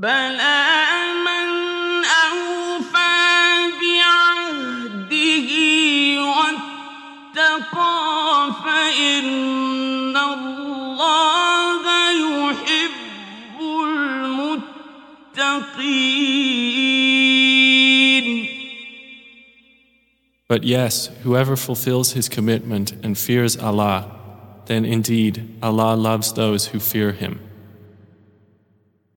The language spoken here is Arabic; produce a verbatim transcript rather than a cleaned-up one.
بلى من أوفى بعهده واتقى فإن الله يحب المتقين. But yes, whoever fulfills his commitment and fears Allah, then indeed Allah loves those who fear Him.